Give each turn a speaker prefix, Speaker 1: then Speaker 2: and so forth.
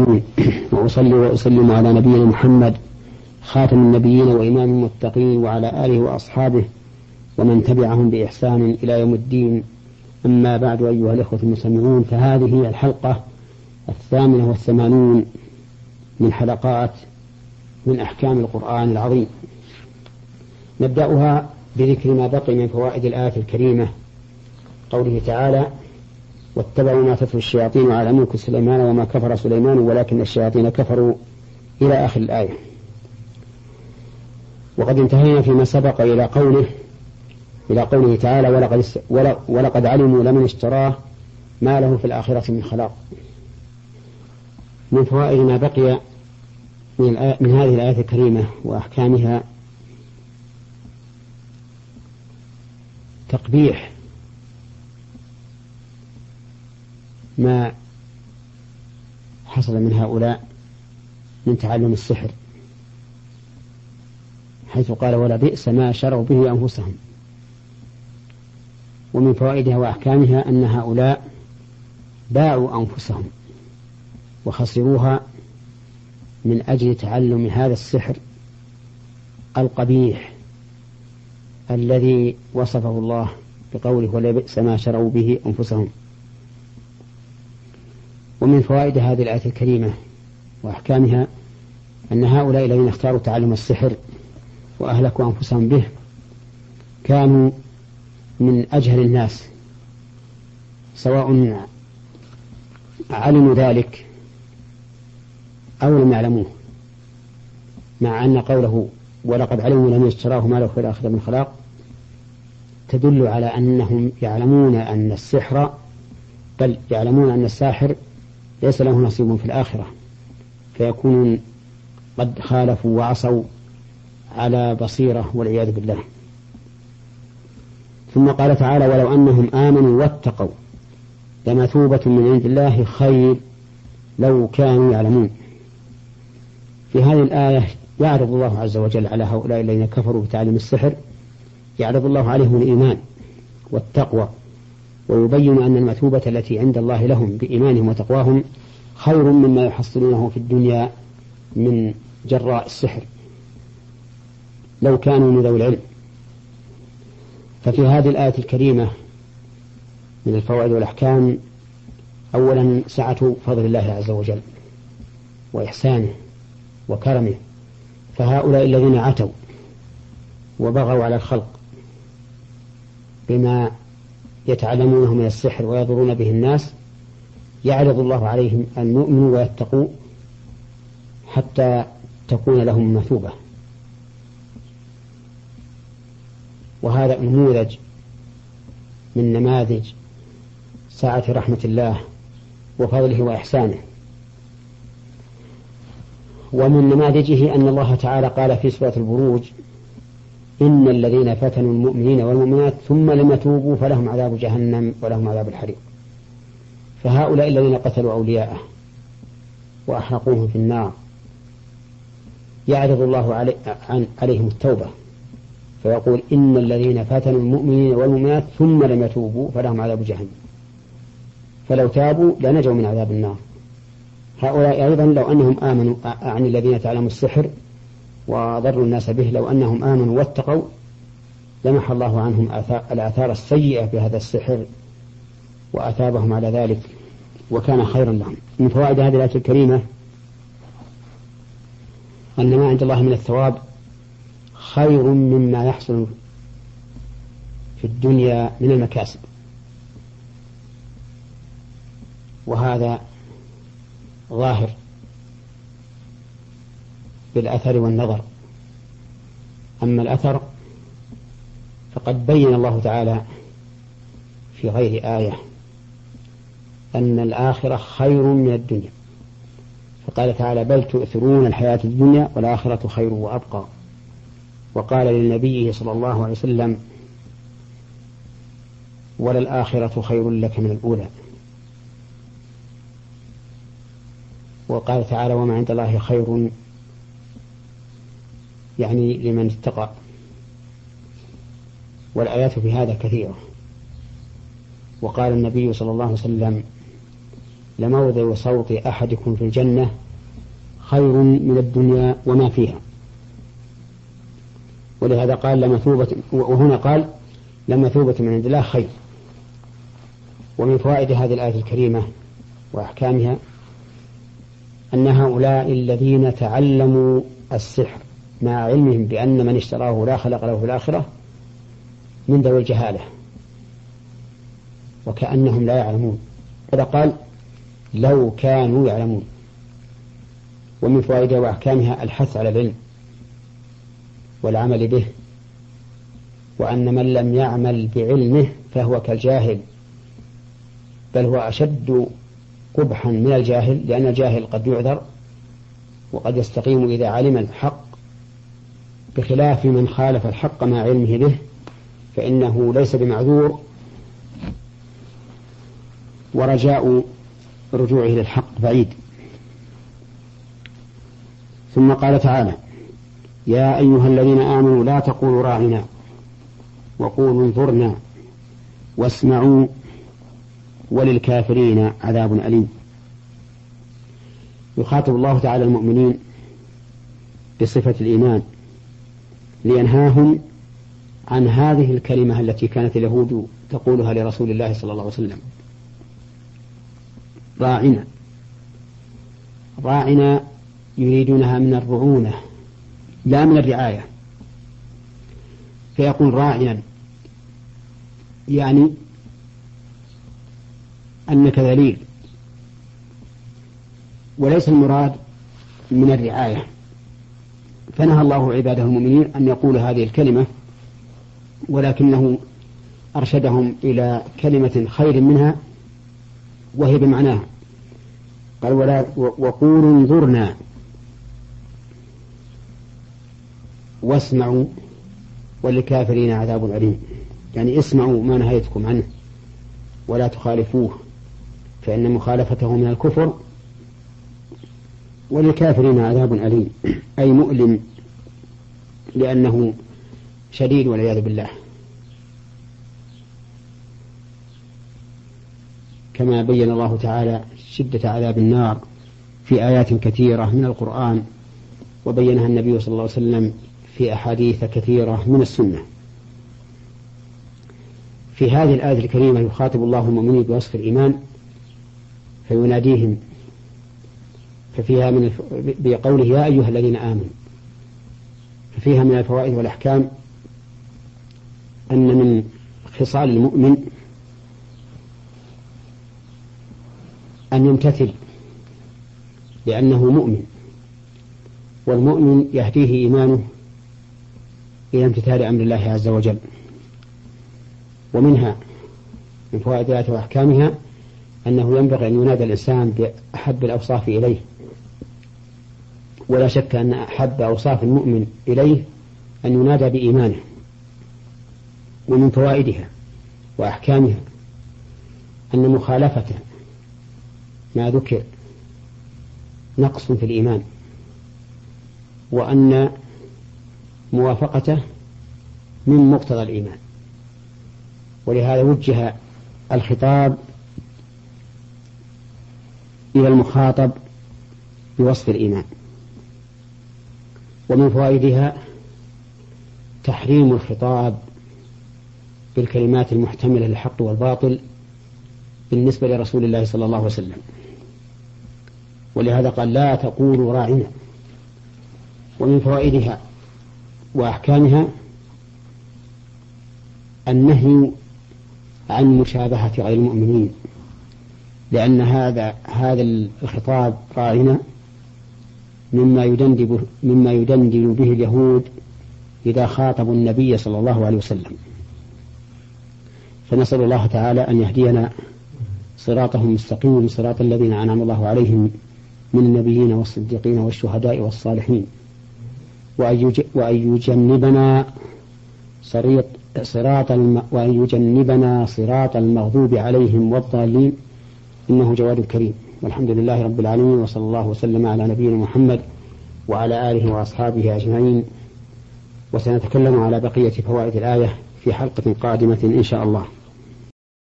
Speaker 1: العالمين، وأصلي وأسلم على نبينا محمد خاتم النبيين وإمام المتقين وعلى آله وأصحابه ومن تبعهم بإحسان إلى يوم الدين. أما بعد، أيها الإخوة المستمعون، فهذه هي الحلقة 88 من حلقات من أحكام القرآن العظيم. نبدأها بذكر ما بقي من فوائد الآية الكريمة، قوله تعالى: واتبعوا ما تتلو الشياطين على ملك سليمان وما كفر سليمان ولكن الشياطين كفروا، إلى آخر الآية. وقد انتهينا فيما سبق إلى قوله تعالى: ولقد علموا لمن اشتراه ما له في الآخرة من خلاق. من فوائد ما بقي من هذه الآية الكريمة وأحكامها تقبيح ما حصل من هؤلاء من تعلم السحر، حيث قال: ولا بئس ما شروا به أنفسهم. ومن فوائدها وأحكامها أن هؤلاء باعوا أنفسهم وخسروها من أجل تعلم هذا السحر القبيح الذي وصفه الله بقوله: ولا بئس ما شروا به أنفسهم. ومن فوائد هذه الآية الكريمة وأحكامها أن هؤلاء الذين اختاروا تعلم السحر وأهلكوا أنفسهم به كانوا من أجهل الناس، سواء علموا ذلك أو لم يعلموه، مع أن قوله ولقد علموا لمن اشتراه ما له في الآخرة من خلاق تدل على أنهم يعلمون أن السحر، بل يعلمون أن الساحر ليس له نصيب في الآخرة، فيكونون قد خالفوا وعصوا على بصيرة والعياذ بالله. ثم قال تعالى: ولو أنهم آمنوا واتقوا لمثوبة من عند الله خير لو كانوا يعلمون. في هذه الآية يعرض الله عز وجل على هؤلاء الذين كفروا بتعليم السحر، يعرض الله عليهم الإيمان والتقوى، ويبين أن المثوبة التي عند الله لهم بإيمانهم وتقواهم خير مما يحصلونه في الدنيا من جراء السحر لو كانوا من ذوي العلم. ففي هذه الآية الكريمة من الفوائد والأحكام أولا سعة فضل الله عز وجل وإحسانه وكرمه، فهؤلاء الذين عتوا وبغوا على الخلق بما يتعلمونه من السحر ويضرون به الناس يعرض الله عليهم أن يؤمنوا ويتقوا حتى تكون لهم مثوبة. وهذا نموذج من نماذج سعة رحمة الله وفضله وإحسانه. ومن نماذجه أن الله تعالى قال في سورة البروج: إن الذين فتنوا المؤمنين والمؤمنات ثم لم يتوبوا فلهم عذاب جهنم ولهم عذاب الحريق. فهؤلاء الذين قتلوا أولياءه وأحرقوهم في النار يعرض الله عليهم التوبة، فيقول: إن الذين فتنوا المؤمنين والمؤمنات ثم لم يتوبوا فلهم عذاب جهنم. فلو تابوا لنجوا من عذاب النار. هؤلاء أيضا لو أنهم آمنوا، عن الذين تعلموا السحر وضروا الناس به، لو أنهم آمنوا واتقوا لمح الله عنهم الآثار السيئة بهذا السحر وأثابهم على ذلك وكان خيرا لهم. من فوائد هذه الآية الكريمة أن ما عند الله من الثواب خير مما يحصل في الدنيا من المكاسب، وهذا ظاهر بالأثر والنظر. أما الأثر فقد بين الله تعالى في غير آية أن الآخرة خير من الدنيا، فقال تعالى: بل تؤثرون الحياة الدنيا والآخرة خير وأبقى. وقال للنبي صلى الله عليه وسلم: وللآخرة خير لك من الأولى. وقال تعالى: وما عند الله خير، يعني لمن اتقى. والآيات في هذا كثيرة. وقال النبي صلى الله عليه وسلم: لموضع صوت أحدكم في الجنة خير من الدنيا وما فيها. ولهذا قال لمثوبة، وهنا قال لمثوبة من عند الله خير. ومن فوائد هذه الآية الكريمة وأحكامها أن هؤلاء الذين تعلموا السحر مع علمهم بأن من اشتراه لا خلق له في الآخرة من ذوي الجهالة وكأنهم لا يعلمون. هذا قال لو كانوا يعلمون. ومن فوائدها وأحكامها الحث على العلم والعمل به، وأن من لم يعمل بعلمه فهو كالجاهل، بل هو أشد قبحا من الجاهل، لأن الجاهل قد يعذر وقد يستقيم إذا علم الحق، بخلاف من خالف الحق مع علمه به فإنه ليس بمعذور، ورجاء رجوعه للحق بعيد. ثم قال تعالى يا أيها الذين آمنوا لا تقولوا راعنا وقولوا انظرنا واسمعوا وللكافرين عذاب أليم. يخاطب الله تعالى المؤمنين بصفة الإيمان لينهاهم عن هذه الكلمة التي كانت اليهود تقولها لرسول الله صلى الله عليه وسلم، راعنا. راعنا يريدونها من الرعونة لا من الرعاية، فيقول راعنا يعني أنك ذليل، وليس المراد من الرعاية. فنهى الله عباده المؤمنين أن يقولوا هذه الكلمة، ولكنه أرشدهم إلى كلمة خير منها وهي بمعناها. قال وقولوا انظرنا واسمعوا وللكافرين عذاب أليم، يعني اسمعوا ما نهيتكم عنه ولا تخالفوه فإن مخالفته من الكفر، وللكافرين عذاب أليم أي مؤلم لأنه شديد والعياذ بالله، كما بين الله تعالى شدة عذاب النار في آيات كثيرة من القرآن، وبينها النبي صلى الله عليه وسلم في أحاديث كثيرة من السنة. في هذه الآية الكريمة يخاطب الله المؤمنين بوصف الإيمان فيناديهم، ففيها من بقوله يا أيها الذين آمنوا، ففيها من الفوائد والأحكام أن من خصال المؤمن أن يمتثل لأنه مؤمن، والمؤمن يهديه إيمانه إلى امتثال أمر الله عز وجل. ومنها من فوائد الآية وأحكامها أنه ينبغي أن ينادى الإنسان بأحب الأوصاف إليه، ولا شك أن أحب أوصاف المؤمن إليه أن ينادى بإيمانه. ومن فوائدها وأحكامها أن مخالفته ما ذكر نقص في الإيمان، وأن موافقته من مقتضى الإيمان، ولهذا وجه الخطاب إلى المخاطب بوصف الإيمان. ومن فوائدها تحريم الخطاب بالكلمات المحتملة للحق والباطل بالنسبة لرسول الله صلى الله عليه وسلم، ولهذا قال لا تقولوا راعنا. ومن فوائدها وأحكامها النهي عن مشابهة غير المؤمنين، لأن هذا الخطاب راعنا مما يدندن به اليهود إذا خاطبوا النبي صلى الله عليه وسلم. فنسأل الله تعالى أن يهدينا صراطهم المستقيم، صراط الذين أنعم الله عليهم من النبيين والصديقين والشهداء والصالحين، وأن يجنبنا صراط المغضوب عليهم والضالين، إنه جواد كريم. والحمد لله رب العالمين، وصلى الله وسلم على نبينا محمد وعلى آله وأصحابه أجمعين. وسنتكلم على بقية فوائد الآية في حلقة قادمة إن شاء الله.